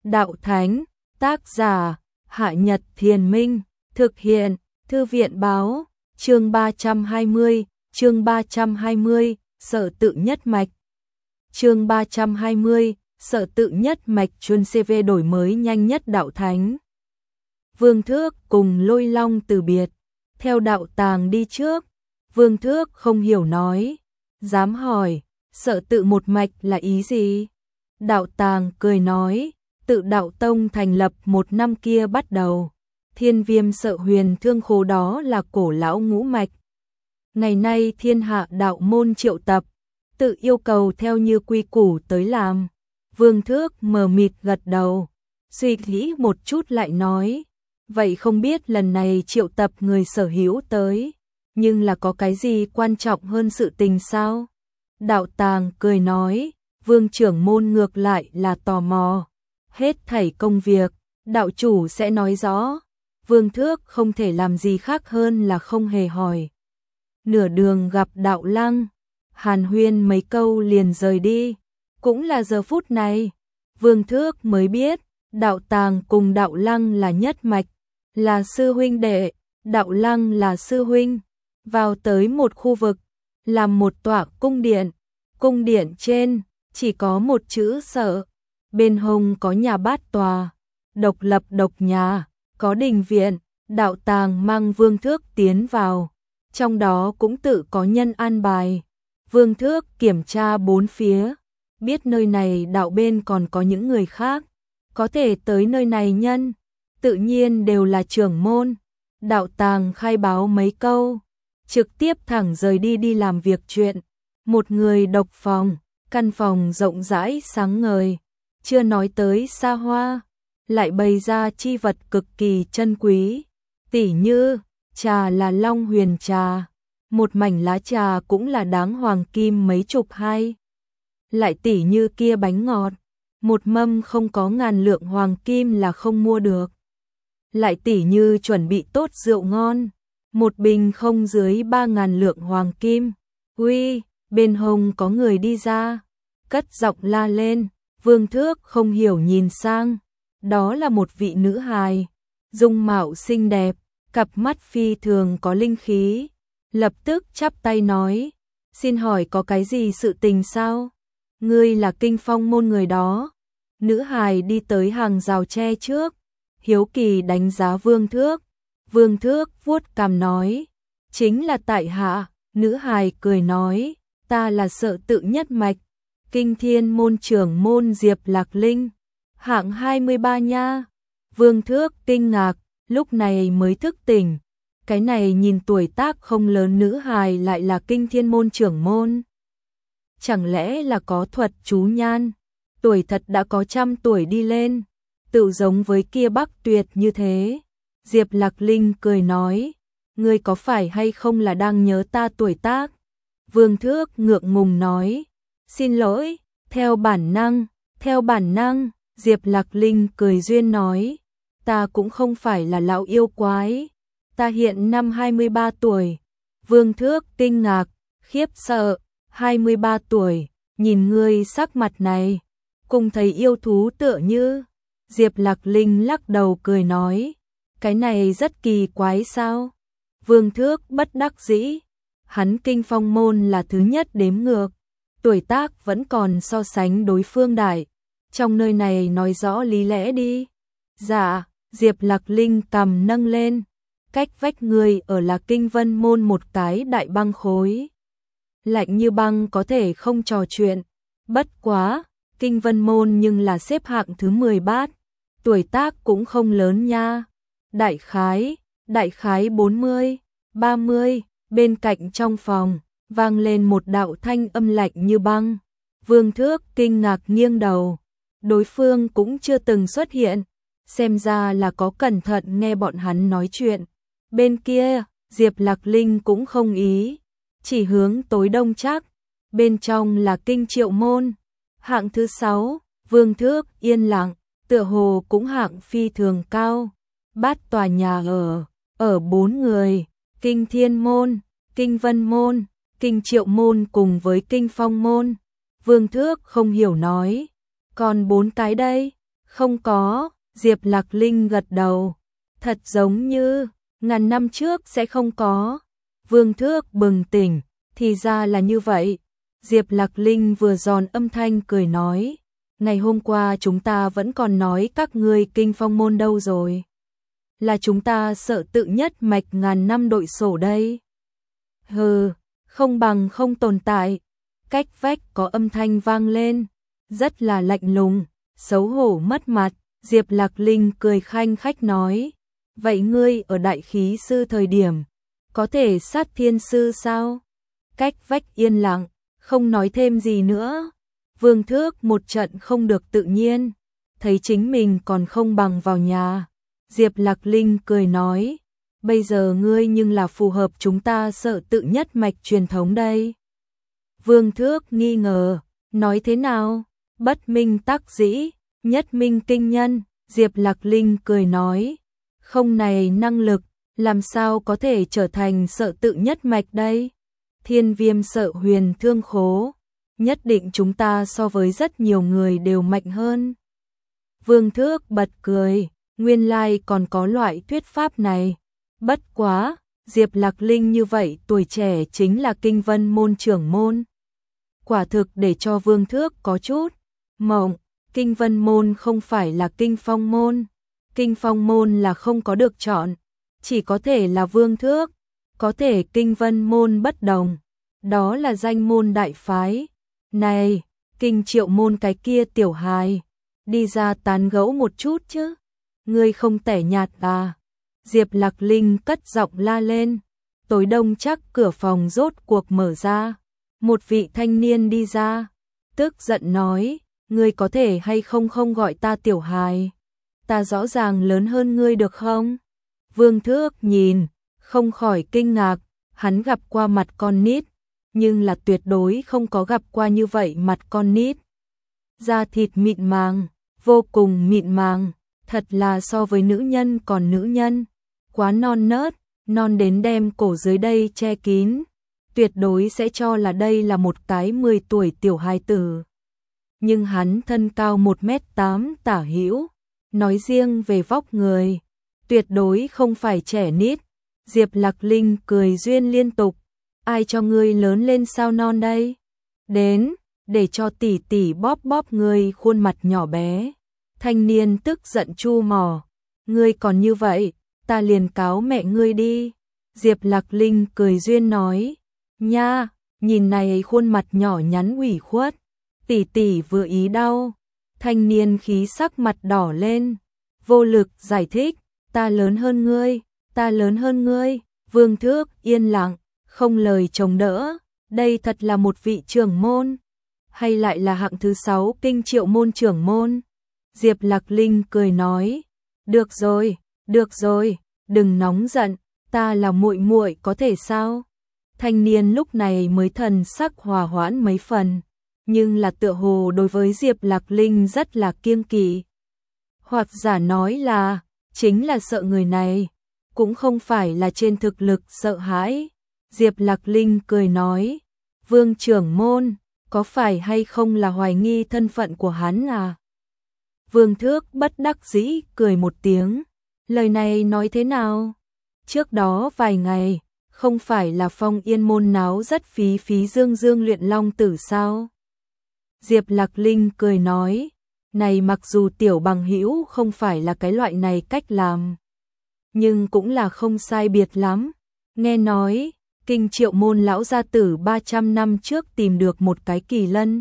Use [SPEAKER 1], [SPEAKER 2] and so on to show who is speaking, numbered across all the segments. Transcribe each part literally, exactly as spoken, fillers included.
[SPEAKER 1] Đạo Thánh, tác giả, Hạ Nhật Thiền Minh, thực hiện, Thư viện báo, chương ba trăm hai mươi, chương ba trăm hai mươi, Sở tự nhất mạch. Chương ba trăm hai mươi, Sở tự nhất mạch chuyên xê vê đổi mới nhanh nhất Đạo Thánh. Vương Thước cùng Lôi Long từ biệt, theo Đạo Tàng đi trước. Vương Thước không hiểu nói, dám hỏi, Sở tự một mạch là ý gì? Đạo Tàng cười nói, tự Đạo Tông thành lập một năm kia bắt đầu, Thiên Viêm Sợ Huyền Thương Khố đó là cổ lão ngũ mạch. Ngày nay thiên hạ đạo môn triệu tập, tự yêu cầu theo như quy củ tới làm. Vương Thước mờ mịt gật đầu, suy nghĩ một chút lại nói, vậy không biết lần này triệu tập người sở hữu tới, nhưng là có cái gì quan trọng hơn sự tình sao? Đạo Tàng cười nói, Vương trưởng môn ngược lại là tò mò, hết thảy công việc, đạo chủ sẽ nói rõ. Vương Thước không thể làm gì khác hơn là không hề hỏi. Nửa đường gặp Đạo Lăng, hàn huyên mấy câu liền rời đi. Cũng là giờ phút này, Vương Thước mới biết, Đạo Tàng cùng Đạo Lăng là nhất mạch, là sư huynh đệ, Đạo Lăng là sư huynh. Vào tới một khu vực, làm một tọa cung điện, cung điện trên chỉ có một chữ Sở, bên hông có nhà bát tòa, độc lập độc nhà, có đình viện. Đạo Tàng mang Vương Thước tiến vào, trong đó cũng tự có nhân an bài. Vương Thước kiểm tra bốn phía, biết nơi này đạo bên còn có những người khác, có thể tới nơi này nhân, tự nhiên đều là trưởng môn. Đạo Tàng khai báo mấy câu, trực tiếp thẳng rời đi đi làm việc chuyện. Một người độc phòng, căn phòng rộng rãi sáng ngời, chưa nói tới xa hoa, lại bày ra chi vật cực kỳ chân quý, tỉ như trà là Long Huyền trà, một mảnh lá trà cũng là đáng hoàng kim mấy chục hai. Lại tỉ như kia bánh ngọt, một mâm không có ngàn lượng hoàng kim là không mua được. Lại tỉ như chuẩn bị tốt rượu ngon, một bình không dưới ba ngàn lượng hoàng kim. Uy, bên hông có người đi ra, cất giọng la lên. Vương Thước không hiểu nhìn sang, đó là một vị nữ hài, dung mạo xinh đẹp, cặp mắt phi thường có linh khí, lập tức chắp tay nói, xin hỏi có cái gì sự tình sao? Ngươi là Kinh Phong môn người đó. Nữ hài đi tới hàng rào tre trước, hiếu kỳ đánh giá Vương Thước. Vương Thước vuốt cằm nói, chính là tại hạ. Nữ hài cười nói, ta là Sở tự nhất mạch, Kinh Thiên môn trưởng môn Diệp Lạc Linh, hạng hai mươi ba nha. Vương Thước kinh ngạc, lúc này mới thức tỉnh, cái này nhìn tuổi tác không lớn nữ hài lại là Kinh Thiên môn trưởng môn. Chẳng lẽ là có thuật chú nhan, tuổi thật đã có trăm tuổi đi lên, tự giống với kia Bắc Tuyệt như thế. Diệp Lạc Linh cười nói, ngươi có phải hay không là đang nhớ ta tuổi tác? Vương Thước ngượng ngùng nói, xin lỗi, theo bản năng, theo bản năng. Diệp Lạc Linh cười duyên nói, ta cũng không phải là lão yêu quái, ta hiện năm hai mươi ba tuổi. Vương Thước kinh ngạc, khiếp sợ, hai mươi ba tuổi, nhìn ngươi sắc mặt này, cùng thấy yêu thú tựa như. Diệp Lạc Linh lắc đầu cười nói, cái này rất kỳ quái sao? Vương Thước bất đắc dĩ, hắn Kinh Phong môn là thứ nhất đếm ngược, tuổi tác vẫn còn so sánh đối phương đại, trong nơi này nói rõ lý lẽ đi. Dạ. Diệp Lạc Linh cầm nâng lên, cách vách người ở là Kinh Vân môn một cái đại băng khối, lạnh như băng có thể không trò chuyện. Bất quá, Kinh Vân môn nhưng là xếp hạng thứ mười bát, tuổi tác cũng không lớn nha. Đại khái, đại khái bốn mươi, ba mươi. Bên cạnh trong phòng vang lên một đạo thanh âm lạnh như băng. Vương Thước kinh ngạc nghiêng đầu, đối phương cũng chưa từng xuất hiện, xem ra là có cẩn thận nghe bọn hắn nói chuyện. Bên kia, Diệp Lạc Linh cũng không ý, chỉ hướng tối đông chắc, bên trong là Kinh Triệu môn, hạng thứ sáu. Vương Thước yên lặng, tựa hồ cũng hạng phi thường cao, bát tòa nhà ở, ở bốn người, Kinh Thiên môn, Kinh Vân môn, Kinh Triệu môn cùng với Kinh Phong môn. Vương Thước không hiểu nói, còn bốn cái đây? Không có, Diệp Lạc Linh gật đầu. Thật giống như, ngàn năm trước sẽ không có. Vương Thước bừng tỉnh, thì ra là như vậy. Diệp Lạc Linh vừa giòn âm thanh cười nói. Ngày hôm qua chúng ta vẫn còn nói các ngươi kinh phong môn đâu rồi. Là chúng ta sợ tự nhất mạch ngàn năm đội sổ đây. Hừ, không bằng không tồn tại. Cách vách có âm thanh vang lên, rất là lạnh lùng, xấu hổ mất mặt. Diệp Lạc Linh cười khanh khách nói, vậy ngươi ở đại khí sư thời điểm, có thể sát thiên sư sao? Cách vách yên lặng, không nói thêm gì nữa. Vương Thước một trận không được tự nhiên, thấy chính mình còn không bằng vào nhà. Diệp Lạc Linh cười nói, bây giờ ngươi nhưng là phù hợp chúng ta sợ tự nhất mạch truyền thống đây. Vương Thước nghi ngờ, nói thế nào? Bất minh tắc dĩ, nhất minh kinh nhân. Diệp Lạc Linh cười nói, không này năng lực, làm sao có thể trở thành sợ tự nhất mạch đây? Thiên Viêm sợ huyền thương khố, nhất định chúng ta so với rất nhiều người đều mạnh hơn. Vương Thước bật cười, nguyên lai còn có loại thuyết pháp này. Bất quá, Diệp Lạc Linh như vậy tuổi trẻ chính là kinh vân môn trưởng môn. Quả thực để cho Vương Thước có chút mộng. Kinh vân môn không phải là kinh phong môn. Kinh phong môn là không có được chọn, chỉ có thể là Vương Thước. Có thể kinh vân môn bất đồng, đó là danh môn đại phái. Này, kinh triệu môn cái kia tiểu hài, đi ra tán gẫu một chút chứ. Ngươi không tẻ nhạt à? Diệp Lạc Linh cất giọng la lên. Tối đông chắc cửa phòng rốt cuộc mở ra. Một vị thanh niên đi ra, tức giận nói, ngươi có thể hay không không gọi ta tiểu hài? Ta rõ ràng lớn hơn ngươi được không? Vương Thước nhìn, không khỏi kinh ngạc, hắn gặp qua mặt con nít, nhưng là tuyệt đối không có gặp qua như vậy mặt con nít. Da thịt mịn màng, vô cùng mịn màng, thật là so với nữ nhân còn nữ nhân, quá non nớt, non đến đem cổ dưới đây che kín, tuyệt đối sẽ cho là đây là một cái mười tuổi tiểu hài tử. Nhưng hắn thân cao một mét tám tả hữu, nói riêng về vóc người, tuyệt đối không phải trẻ nít. Diệp Lạc Linh cười duyên liên tục, ai cho ngươi lớn lên sao non đây? Đến, để cho tỷ tỷ bóp bóp ngươi khuôn mặt nhỏ bé. Thanh niên tức giận chu mỏ, ngươi còn như vậy, ta liền cáo mẹ ngươi đi. Diệp Lạc Linh cười duyên nói, nha, nhìn này khuôn mặt nhỏ nhắn ủy khuất, tỷ tỷ vừa ý đau. Thanh niên khí sắc mặt đỏ lên, vô lực giải thích, ta lớn hơn ngươi, ta lớn hơn ngươi. Vương Thước yên lặng, không lời chống đỡ, đây thật là một vị trưởng môn, hay lại là hạng thứ sáu kinh triệu môn trưởng môn? Diệp Lạc Linh cười nói, được rồi, được rồi, đừng nóng giận, ta là muội muội có thể sao? Thanh niên lúc này mới thần sắc hòa hoãn mấy phần, nhưng là tựa hồ đối với Diệp Lạc Linh rất là kiêng kỵ. Hoặc giả nói là, chính là sợ người này, cũng không phải là trên thực lực sợ hãi. Diệp Lạc Linh cười nói, Vương trưởng môn, có phải hay không là hoài nghi thân phận của hắn à? Vương Thước bất đắc dĩ cười một tiếng, lời này nói thế nào? Trước đó vài ngày, không phải là Phong Yên môn náo rất phí phí dương dương luyện long tử sao? Diệp Lạc Linh cười nói, này mặc dù tiểu bằng hữu không phải là cái loại này cách làm, nhưng cũng là không sai biệt lắm. Nghe nói, kinh triệu môn lão gia tử ba trăm năm trước tìm được một cái kỳ lân,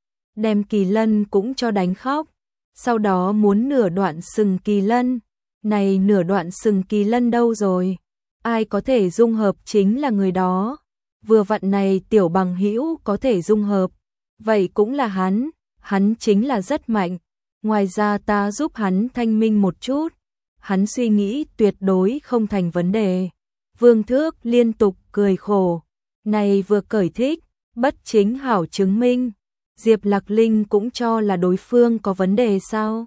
[SPEAKER 1] đem kỳ lân cũng cho đánh khóc, sau đó muốn nửa đoạn sừng kỳ lân. Này nửa đoạn sừng kỳ lân đâu rồi? Ai có thể dung hợp chính là người đó. Vừa vặn này tiểu bằng hữu có thể dung hợp, vậy cũng là hắn, hắn chính là rất mạnh. Ngoài ra ta giúp hắn thanh minh một chút, hắn suy nghĩ tuyệt đối không thành vấn đề. Vương Thước liên tục cười khổ, này vừa cởi thích, bất chính hảo chứng minh. Diệp Lạc Linh cũng cho là đối phương có vấn đề sao?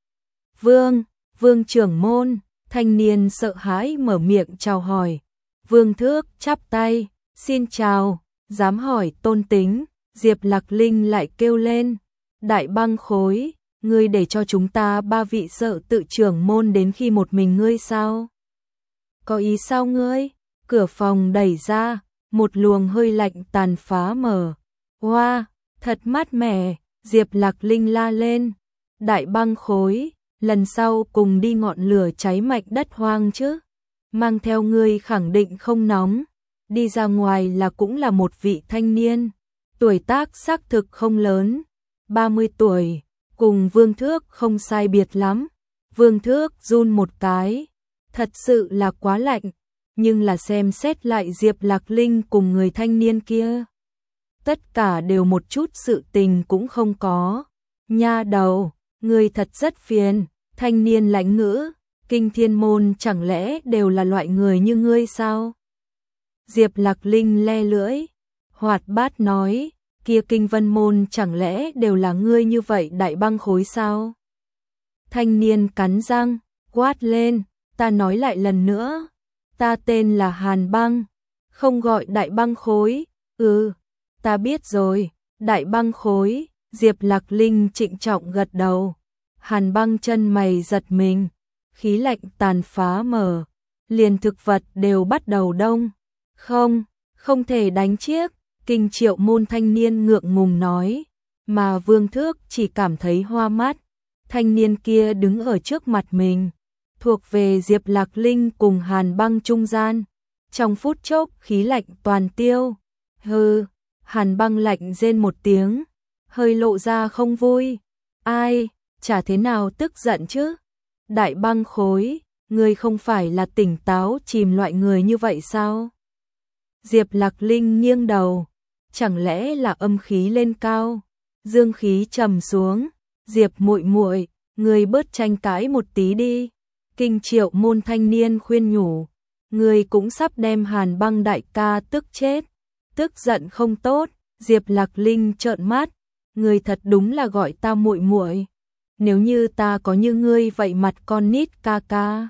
[SPEAKER 1] Vương, Vương trưởng môn, thanh niên sợ hãi mở miệng chào hỏi. Vương Thước chắp tay, xin chào, dám hỏi tôn tính. Diệp Lạc Linh lại kêu lên, đại băng khối, ngươi để cho chúng ta ba vị sợ tự trưởng môn đến khi một mình ngươi sao? Có ý sao ngươi? Cửa phòng đẩy ra, một luồng hơi lạnh tàn phá mở. Hoa, wow, thật mát mẻ, Diệp Lạc Linh la lên. Đại băng khối, lần sau cùng đi ngọn lửa cháy mạch đất hoang chứ. Mang theo ngươi khẳng định không nóng. Đi ra ngoài là cũng là một vị thanh niên. Tuổi tác xác thực không lớn, ba mươi tuổi, cùng Vương Thước không sai biệt lắm. Vương Thước run một cái, thật sự là quá lạnh, nhưng là xem xét lại Diệp Lạc Linh cùng người thanh niên kia. Tất cả đều một chút sự tình cũng không có. Nha đầu, người thật rất phiền, thanh niên lãnh ngữ, Kinh Thiên Môn chẳng lẽ đều là loại người như ngươi sao? Diệp Lạc Linh le lưỡi, hoạt bát nói, kia Kinh Vân Môn chẳng lẽ đều là ngươi như vậy đại băng khối sao? Thanh niên cắn răng, quát lên, ta nói lại lần nữa, ta tên là Hàn Băng, không gọi đại băng khối. Ừ, ta biết rồi, đại băng khối. Diệp Lạc Linh trịnh trọng gật đầu. Hàn Băng chân mày giật mình, khí lạnh tàn phá mở, liền thực vật đều bắt đầu đông. Không, không thể đánh chiếc, Kinh Triệu Môn thanh niên ngượng ngùng nói, mà Vương Thước chỉ cảm thấy hoa mắt. Thanh niên kia đứng ở trước mặt mình, thuộc về Diệp Lạc Linh cùng Hàn Băng trung gian. Trong phút chốc khí lạnh toàn tiêu. Hừ, Hàn Băng lạnh rên một tiếng, hơi lộ ra không vui. Ai, chả thế nào tức giận chứ? Đại băng khối, ngươi không phải là tỉnh táo chìm loại người như vậy sao? Diệp Lạc Linh nghiêng đầu, chẳng lẽ là âm khí lên cao, dương khí trầm xuống. Diệp muội muội, ngươi bớt tranh cãi một tí đi. Kinh Triệu Môn thanh niên khuyên nhủ, ngươi cũng sắp đem Hàn Băng đại ca tức chết. Tức giận không tốt. Diệp Lạc Linh trợn mắt, ngươi thật đúng là gọi ta muội muội. Nếu như ta có như ngươi vậy mặt con nít ca ca.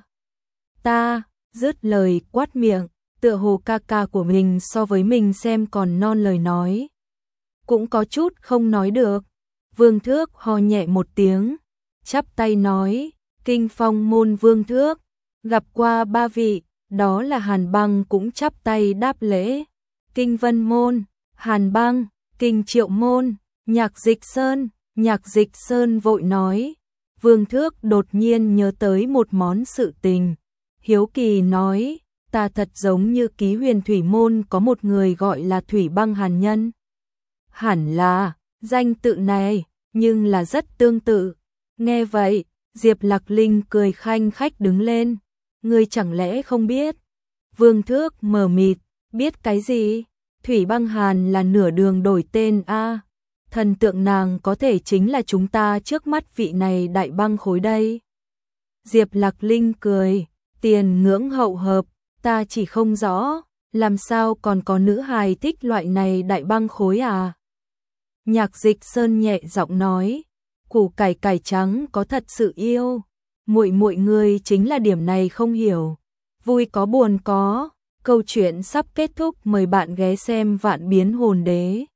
[SPEAKER 1] Ta, dứt lời quát miệng, tựa hồ ca ca của mình so với mình xem còn non lời nói. Cũng có chút không nói được. Vương Thước ho nhẹ một tiếng, chắp tay nói, Kinh Phong Môn Vương Thước, gặp qua ba vị. Đó là Hàn Băng cũng chắp tay đáp lễ. Kinh Vân Môn, Hàn Băng, Kinh Triệu Môn, Nhạc Dịch Sơn. Nhạc Dịch Sơn vội nói. Vương Thước đột nhiên nhớ tới một món sự tình, hiếu kỳ nói, ta thật giống như Ký Huyền Thủy Môn có một người gọi là Thủy Băng Hàn Nhân. Hẳn là, danh tự này, nhưng là rất tương tự. Nghe vậy, Diệp Lạc Linh cười khanh khách đứng lên. Ngươi chẳng lẽ không biết? Vương Thước mờ mịt, biết cái gì? Thủy Băng Hàn là nửa đường đổi tên a. Thần tượng nàng có thể chính là chúng ta trước mắt vị này đại băng khối đây. Diệp Lạc Linh cười, tiền ngưỡng hậu hợp, ta chỉ không rõ, làm sao còn có nữ hài thích loại này đại băng khối à? Nhạc Dịch Sơn nhẹ giọng nói, củ cải cải trắng có thật sự yêu, muội muội ngươi chính là điểm này không hiểu. Vui có buồn có, câu chuyện sắp kết thúc, mời bạn ghé xem Vạn Biến Hồn Đế.